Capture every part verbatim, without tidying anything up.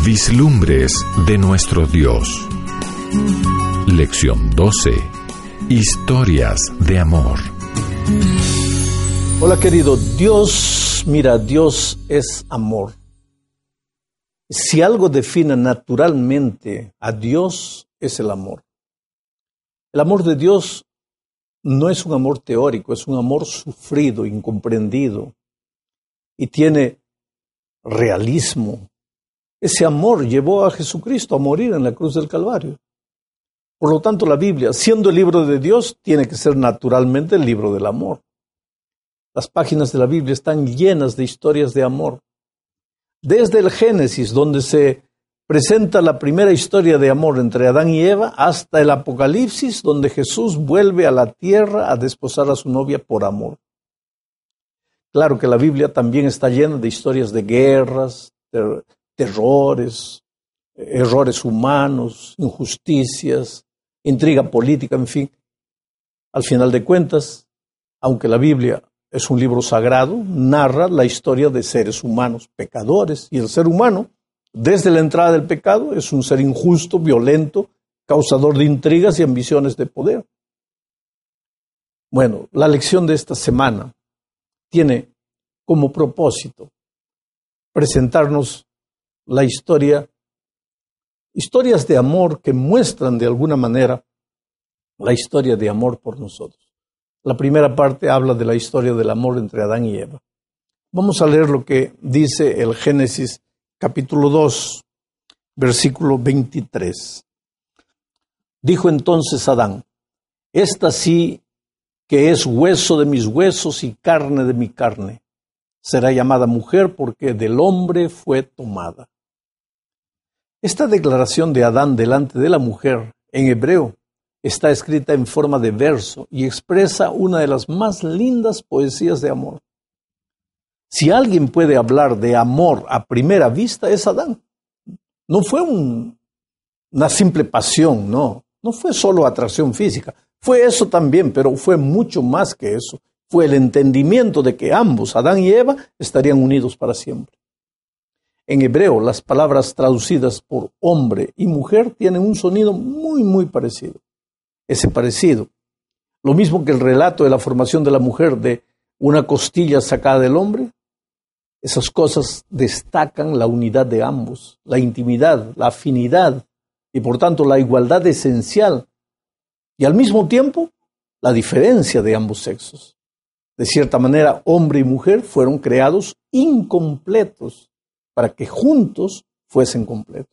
Vislumbres de nuestro Dios. Lección doce. Historias de amor. Hola querido, Dios, mira, Dios es amor. Si algo define naturalmente a Dios, es el amor. El amor de Dios no es un amor teórico, es un amor sufrido, incomprendido, y tiene realismo. Ese amor llevó a Jesucristo a morir en la cruz del Calvario. Por lo tanto, la Biblia, siendo el libro de Dios, tiene que ser naturalmente el libro del amor. Las páginas de la Biblia están llenas de historias de amor. Desde el Génesis, donde se presenta la primera historia de amor entre Adán y Eva, hasta el Apocalipsis, donde Jesús vuelve a la tierra a desposar a su novia por amor. Claro que la Biblia también está llena de historias de guerras, de terrores, errores humanos, injusticias, intriga política, en fin. Al final de cuentas, aunque la Biblia es un libro sagrado, narra la historia de seres humanos, pecadores, y el ser humano, desde la entrada del pecado, es un ser injusto, violento, causador de intrigas y ambiciones de poder. Bueno, la lección de esta semana tiene como propósito presentarnos la historia, historias de amor que muestran de alguna manera la historia de amor por nosotros. La primera parte habla de la historia del amor entre Adán y Eva. Vamos a leer lo que dice el Génesis capítulo dos, versículo veintitrés. Dijo entonces Adán: esta sí que es hueso de mis huesos y carne de mi carne, será llamada mujer porque del hombre fue tomada. Esta declaración de Adán delante de la mujer, en hebreo, está escrita en forma de verso y expresa una de las más lindas poesías de amor. Si alguien puede hablar de amor a primera vista, es Adán. No fue un, una simple pasión, no. No fue solo atracción física. Fue eso también, pero fue mucho más que eso. Fue el entendimiento de que ambos, Adán y Eva, estarían unidos para siempre. En hebreo, las palabras traducidas por hombre y mujer tienen un sonido muy, muy parecido. Ese parecido, lo mismo que el relato de la formación de la mujer de una costilla sacada del hombre, esas cosas destacan la unidad de ambos, la intimidad, la afinidad y por tanto la igualdad esencial y al mismo tiempo la diferencia de ambos sexos. De cierta manera, hombre y mujer fueron creados incompletos para que juntos fuesen completos.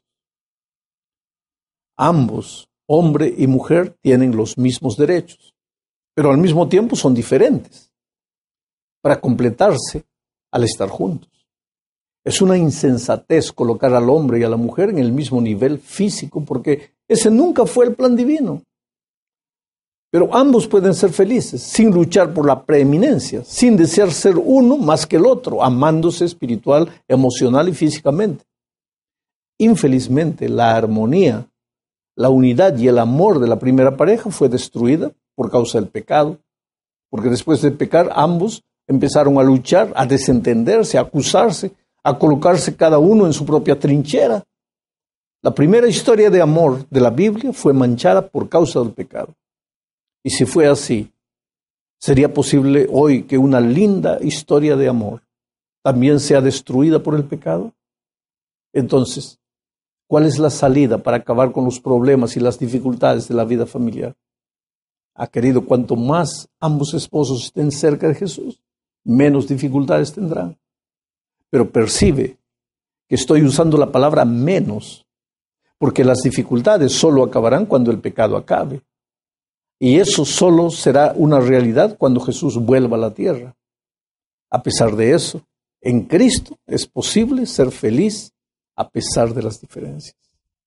Ambos, hombre y mujer, tienen los mismos derechos, pero al mismo tiempo son diferentes para completarse al estar juntos. Es una insensatez colocar al hombre y a la mujer en el mismo nivel físico, porque ese nunca fue el plan divino. Pero ambos pueden ser felices, sin luchar por la preeminencia, sin desear ser uno más que el otro, amándose espiritual, emocional y físicamente. Infelizmente, la armonía, la unidad y el amor de la primera pareja fue destruida por causa del pecado, porque después de pecar ambos empezaron a luchar, a desentenderse, a acusarse, a colocarse cada uno en su propia trinchera. La primera historia de amor de la Biblia fue manchada por causa del pecado. Y si fue así, ¿sería posible hoy que una linda historia de amor también sea destruida por el pecado? Entonces, ¿cuál es la salida para acabar con los problemas y las dificultades de la vida familiar? Ah, querido, cuanto más ambos esposos estén cerca de Jesús, menos dificultades tendrán. Pero percibe que estoy usando la palabra menos, porque las dificultades solo acabarán cuando el pecado acabe. Y eso solo será una realidad cuando Jesús vuelva a la tierra. A pesar de eso, en Cristo es posible ser feliz a pesar de las diferencias.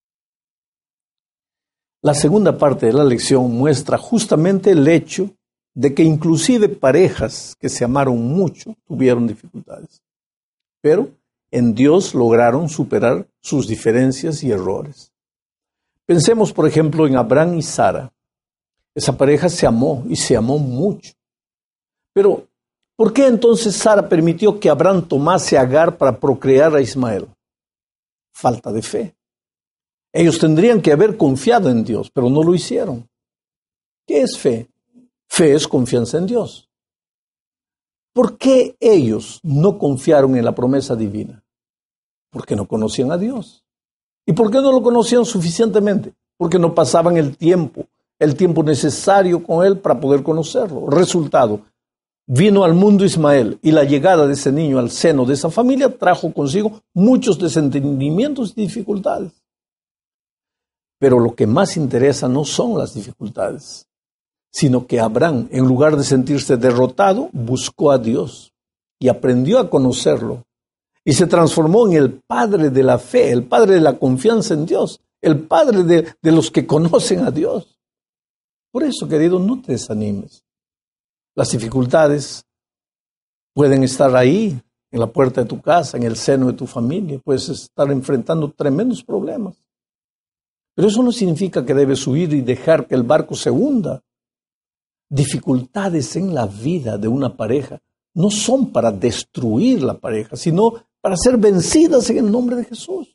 La segunda parte de la lección muestra justamente el hecho de que inclusive parejas que se amaron mucho tuvieron dificultades. Pero en Dios lograron superar sus diferencias y errores. Pensemos, por ejemplo, en Abraham y Sara. Esa pareja se amó y se amó mucho. Pero, ¿por qué entonces Sara permitió que Abraham tomase a Agar para procrear a Ismael? falta de fe. Ellos tendrían que haber confiado en Dios, pero no lo hicieron. ¿Qué es fe? Fe es confianza en Dios. ¿Por qué ellos no confiaron en la promesa divina? Porque no conocían a Dios. ¿Y por qué no lo conocían suficientemente? Porque no pasaban el tiempo, el tiempo necesario con Él para poder conocerlo. Resultado, vino al mundo Ismael y la llegada de ese niño al seno de esa familia trajo consigo muchos desentendimientos y dificultades. Pero lo que más interesa no son las dificultades, sino que Abraham, en lugar de sentirse derrotado, buscó a Dios y aprendió a conocerlo. Y se transformó en el padre de la fe, el padre de la confianza en Dios, el padre de, de los que conocen a Dios. Por eso, querido, no te desanimes. Las dificultades pueden estar ahí, en la puerta de tu casa, en el seno de tu familia. Puedes estar enfrentando tremendos problemas. Pero eso no significa que debes huir y dejar que el barco se hunda. Dificultades en la vida de una pareja no son para destruir la pareja, sino para ser vencidas en el nombre de Jesús.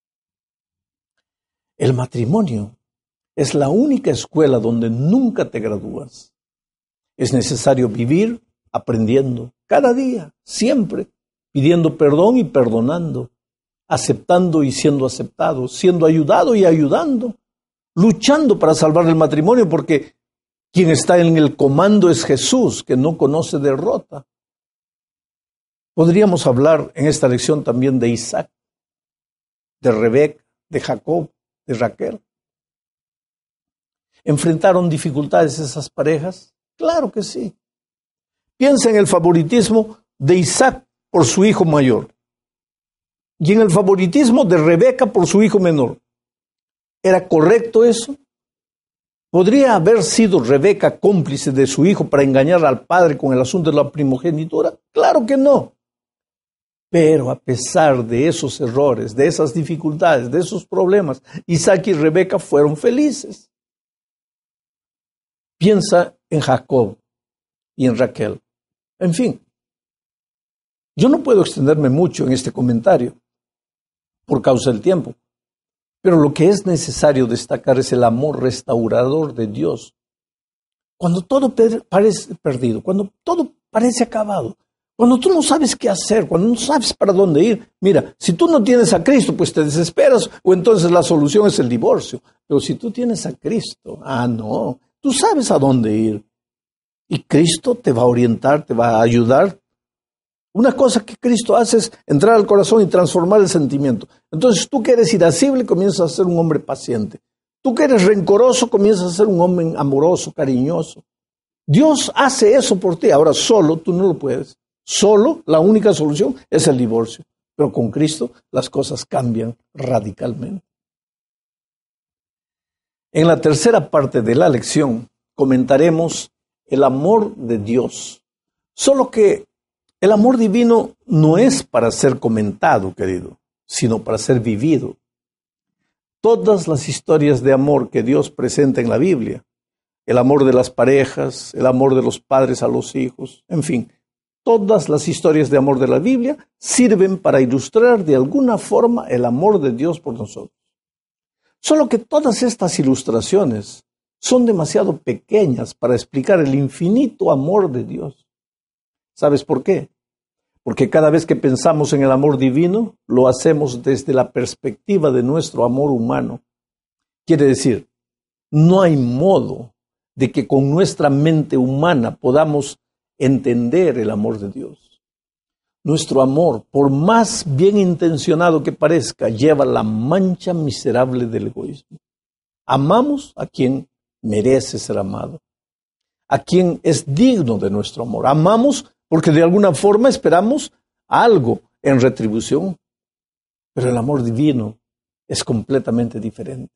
El matrimonio es la única escuela donde nunca te gradúas. Es necesario vivir aprendiendo cada día, siempre, pidiendo perdón y perdonando, aceptando y siendo aceptado, siendo ayudado y ayudando, luchando para salvar el matrimonio, porque quien está en el comando es Jesús, que no conoce derrota. Podríamos hablar en esta lección también de Isaac, de Rebeca, de Jacob, de Raquel. ¿Enfrentaron dificultades esas parejas? Claro que sí. Piensa en el favoritismo de Isaac por su hijo mayor y en el favoritismo de Rebeca por su hijo menor. ¿Era correcto eso? ¿Podría haber sido Rebeca cómplice de su hijo para engañar al padre con el asunto de la primogenitura? Claro que no. Pero a pesar de esos errores, de esas dificultades, de esos problemas, Isaac y Rebeca fueron felices. Piensa en Jacob y en Raquel. En fin, yo no puedo extenderme mucho en este comentario por causa del tiempo, pero lo que es necesario destacar es el amor restaurador de Dios. Cuando todo parece perdido, cuando todo parece acabado, cuando tú no sabes qué hacer, cuando no sabes para dónde ir, mira, si tú no tienes a Cristo, pues te desesperas o entonces la solución es el divorcio. Pero si tú tienes a Cristo, ah, no, tú sabes a dónde ir. Y Cristo te va a orientar, te va a ayudar. Una cosa que Cristo hace es entrar al corazón y transformar el sentimiento. Entonces tú que eres irascible comienzas a ser un hombre paciente. Tú que eres rencoroso comienzas a ser un hombre amoroso, cariñoso. Dios hace eso por ti. Ahora solo tú no lo puedes. Solo la única solución es el divorcio. Pero con Cristo las cosas cambian radicalmente. En la tercera parte de la lección comentaremos el amor de Dios. Solo que el amor divino no es para ser comentado, querido, sino para ser vivido. Todas las historias de amor que Dios presenta en la Biblia, el amor de las parejas, el amor de los padres a los hijos, en fin, todas las historias de amor de la Biblia sirven para ilustrar de alguna forma el amor de Dios por nosotros. Solo que todas estas ilustraciones son demasiado pequeñas para explicar el infinito amor de Dios. ¿Sabes por qué? Porque cada vez que pensamos en el amor divino, lo hacemos desde la perspectiva de nuestro amor humano. Quiere decir, no hay modo de que con nuestra mente humana podamos entender el amor de Dios. Nuestro amor, por más bien intencionado que parezca, lleva la mancha miserable del egoísmo. Amamos a quien merece ser amado, a quien es digno de nuestro amor. Amamos porque de alguna forma esperamos algo en retribución. Pero el amor divino es completamente diferente.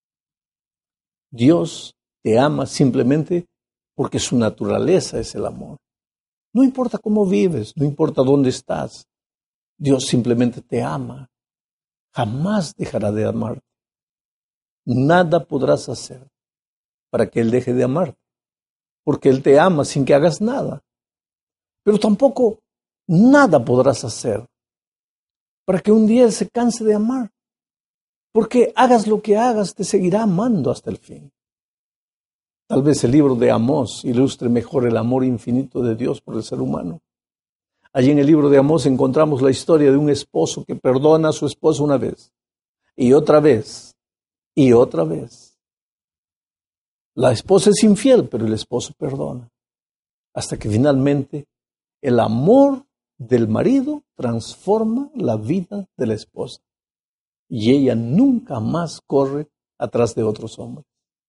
Dios te ama simplemente porque su naturaleza es el amor. No importa cómo vives, no importa dónde estás, Dios simplemente te ama. Jamás dejará de amarte. Nada podrás hacer para que Él deje de amarte, porque Él te ama sin que hagas nada. Pero tampoco nada podrás hacer para que un día Él se canse de amar. Porque hagas lo que hagas, te seguirá amando hasta el fin. Tal vez el libro de Amós ilustre mejor el amor infinito de Dios por el ser humano. Allí en el libro de Amós encontramos la historia de un esposo que perdona a su esposa una vez, y otra vez, y otra vez. La esposa es infiel, pero el esposo perdona. Hasta que finalmente el amor del marido transforma la vida de la esposa. Y ella nunca más corre atrás de otros hombres.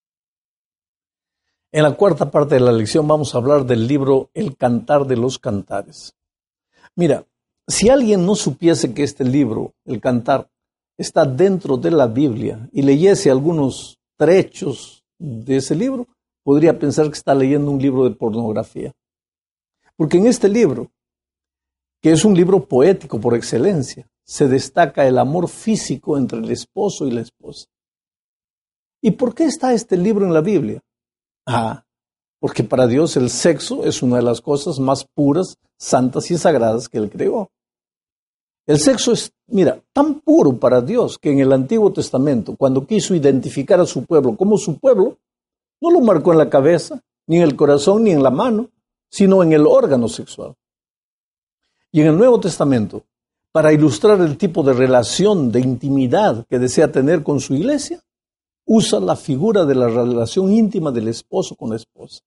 En la cuarta parte de la lección vamos a hablar del libro El Cantar de los Cantares. Mira, si alguien no supiese que este libro, El Cantar, está dentro de la Biblia y leyese algunos trechos de ese libro, podría pensar que está leyendo un libro de pornografía. Porque en este libro, que es un libro poético por excelencia, se destaca el amor físico entre el esposo y la esposa. ¿Y por qué está este libro en la Biblia? Ah, porque para Dios el sexo es una de las cosas más puras, santas y sagradas que Él creó. El sexo es, mira, tan puro para Dios que en el Antiguo Testamento, cuando quiso identificar a su pueblo como su pueblo, no lo marcó en la cabeza, ni en el corazón, ni en la mano, sino en el órgano sexual. Y en el Nuevo Testamento, para ilustrar el tipo de relación, de intimidad que desea tener con su iglesia, usa la figura de la relación íntima del esposo con la esposa.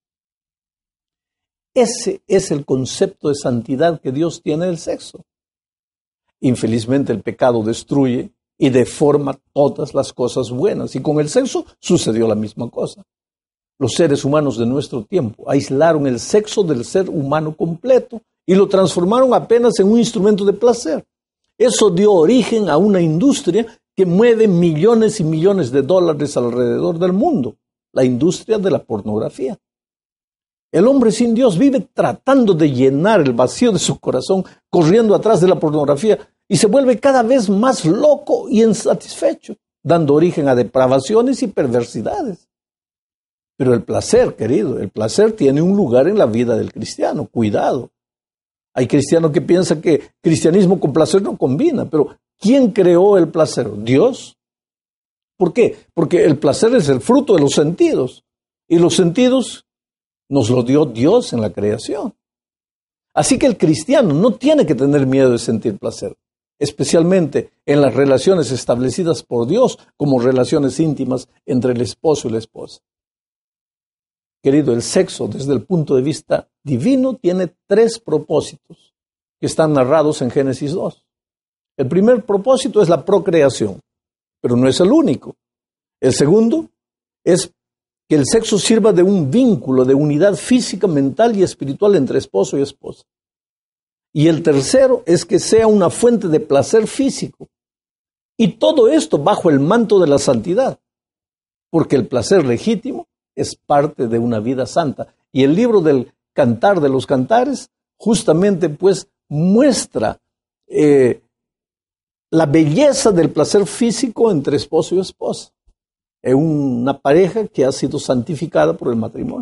Ese es el concepto de santidad que Dios tiene del sexo. Infelizmente el pecado destruye y deforma todas las cosas buenas. Y con el sexo sucedió la misma cosa. Los seres humanos de nuestro tiempo aislaron el sexo del ser humano completo y lo transformaron apenas en un instrumento de placer. Eso dio origen a una industria que mueve millones y millones de dólares alrededor del mundo, la industria de la pornografía. El hombre sin Dios vive tratando de llenar el vacío de su corazón, corriendo atrás de la pornografía, y se vuelve cada vez más loco y insatisfecho, dando origen a depravaciones y perversidades. Pero el placer, querido, el placer tiene un lugar en la vida del cristiano, cuidado. Hay cristianos que piensan que cristianismo con placer no combina, pero ¿quién creó el placer? ¿Dios? ¿Por qué? Porque el placer es el fruto de los sentidos, y los sentidos nos lo dio Dios en la creación. Así que el cristiano no tiene que tener miedo de sentir placer, especialmente en las relaciones establecidas por Dios como relaciones íntimas entre el esposo y la esposa. Querido, el sexo desde el punto de vista divino tiene tres propósitos que están narrados en Génesis dos. El primer propósito es la procreación, pero no es el único. El segundo es que el sexo sirva de un vínculo de unidad física, mental y espiritual entre esposo y esposa. Y el tercero es que sea una fuente de placer físico. Y todo esto bajo el manto de la santidad, porque el placer legítimo es parte de una vida santa. Y el libro del Cantar de los Cantares justamente pues muestra eh, la belleza del placer físico entre esposo y esposa. Es una pareja que ha sido santificada por el matrimonio.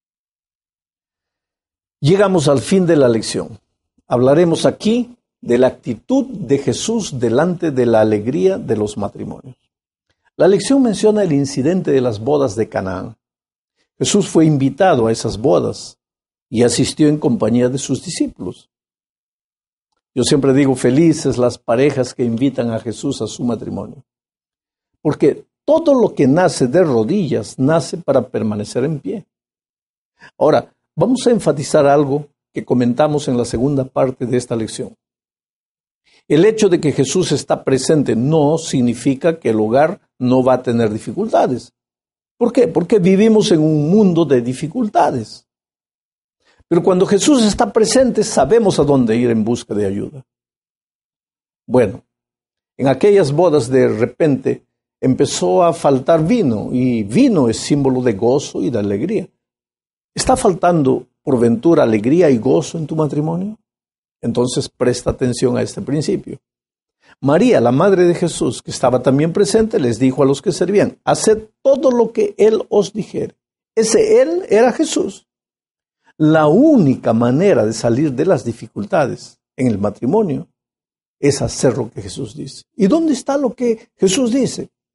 Llegamos al fin de la lección. Hablaremos aquí de la actitud de Jesús delante de la alegría de los matrimonios. La lección menciona el incidente de las bodas de Canaán. Jesús fue invitado a esas bodas y asistió en compañía de sus discípulos. Yo siempre digo, felices las parejas que invitan a Jesús a su matrimonio. Porque todo lo que nace de rodillas nace para permanecer en pie. Ahora, vamos a enfatizar algo que comentamos en la segunda parte de esta lección. El hecho de que Jesús está presente no significa que el hogar no va a tener dificultades. ¿Por qué? Porque vivimos en un mundo de dificultades. Pero cuando Jesús está presente, sabemos a dónde ir en busca de ayuda. Bueno, en aquellas bodas de repente empezó a faltar vino, y vino es símbolo de gozo y de alegría. ¿Está faltando por ventura alegría y gozo en tu matrimonio? Entonces presta atención a este principio. María, la madre de Jesús, que estaba también presente, les dijo a los que servían, haced todo lo que Él os dijere. Ese Él era Jesús. La única manera de salir de las dificultades en el matrimonio es hacer lo que Jesús dice. ¿Y dónde está lo que Jesús dice?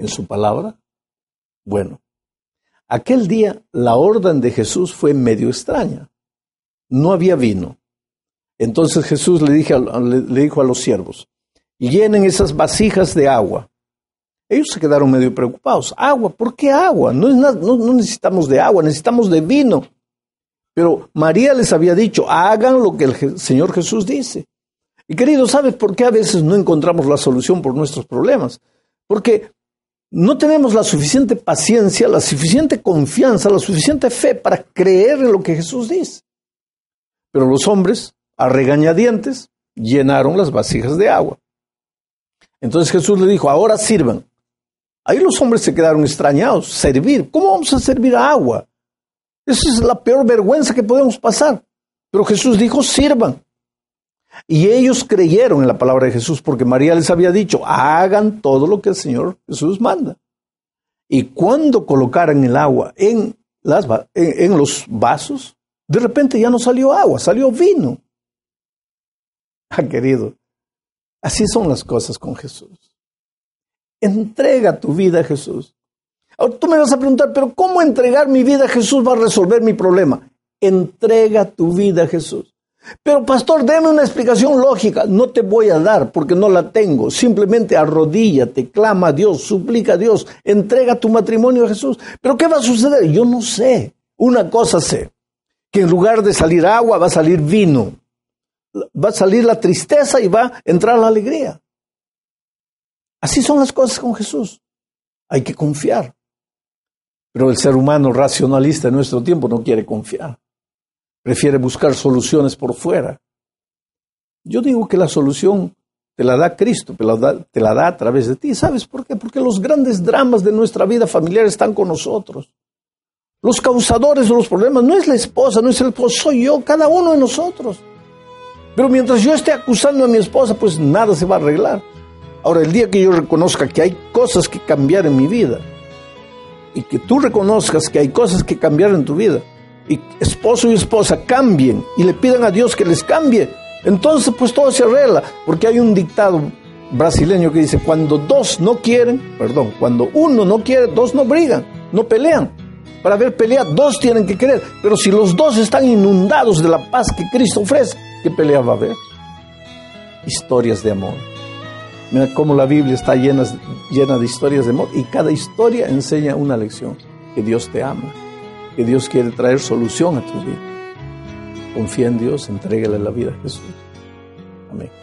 en su palabra? Bueno, aquel día la orden de Jesús fue medio extraña. No había vino. Entonces Jesús le, dije, le, le dijo a los siervos, llenen esas vasijas de agua. Ellos se quedaron medio preocupados. ¿Agua? ¿Por qué agua? No, es nada, no, no necesitamos de agua, necesitamos de vino. Pero María les había dicho, hagan lo que el Señor Jesús dice. Y querido, ¿sabes por qué a veces no encontramos la solución por nuestros problemas? Porque no tenemos la suficiente paciencia, la suficiente confianza, la suficiente fe para creer en lo que Jesús dice. Pero los hombres, a regañadientes, llenaron las vasijas de agua. Entonces Jesús le dijo, ahora sirvan. Ahí los hombres se quedaron extrañados. Servir. ¿Cómo vamos a servir agua? Esa es la peor vergüenza que podemos pasar. Pero Jesús dijo, sirvan. Y ellos creyeron en la palabra de Jesús porque María les había dicho, hagan todo lo que el Señor Jesús manda. Y cuando colocaran el agua en, las, en, en los vasos, de repente ya no salió agua, salió vino. Ah, querido, así son las cosas con Jesús. Entrega tu vida a Jesús. Ahora tú me vas a preguntar, pero ¿cómo entregar mi vida a Jesús va a resolver mi problema? Entrega tu vida a Jesús. Pero pastor, deme una explicación lógica. No te voy a dar porque no la tengo. Simplemente arrodíllate, clama a Dios, suplica a Dios, entrega tu matrimonio a Jesús. ¿Pero qué va a suceder? Yo no sé. Una cosa sé, que en lugar de salir agua va a salir vino. Va a salir la tristeza y va a entrar la alegría. Así son las cosas con Jesús. Hay que confiar. Pero el ser humano racionalista en nuestro tiempo no quiere confiar. Prefiere buscar soluciones por fuera. Yo digo que la solución te la da Cristo, te la da, te la da a través de ti. ¿Sabes por qué? Porque los grandes dramas de nuestra vida familiar están con nosotros. Los causadores de los problemas no es la esposa, no es el esposo, soy yo, cada uno de nosotros. Pero mientras yo esté acusando a mi esposa, pues nada se va a arreglar. Ahora, el día que yo reconozca que hay cosas que cambiar en mi vida, y que tú reconozcas que hay cosas que cambiar en tu vida, y esposo y esposa cambien, y le pidan a Dios que les cambie, entonces pues todo se arregla, porque hay un dictado brasileño que dice, cuando dos no quieren, perdón, cuando uno no quiere, dos no brigan, no pelean. Para haber pelea, dos tienen que querer, pero si los dos están inundados de la paz que Cristo ofrece, ¿qué pelea va a haber? Historias de amor. Mira cómo la Biblia está llena, llena de historias de amor y cada historia enseña una lección, que Dios te ama, que Dios quiere traer solución a tu vida. Confía en Dios, entrégale la vida a Jesús. Amén.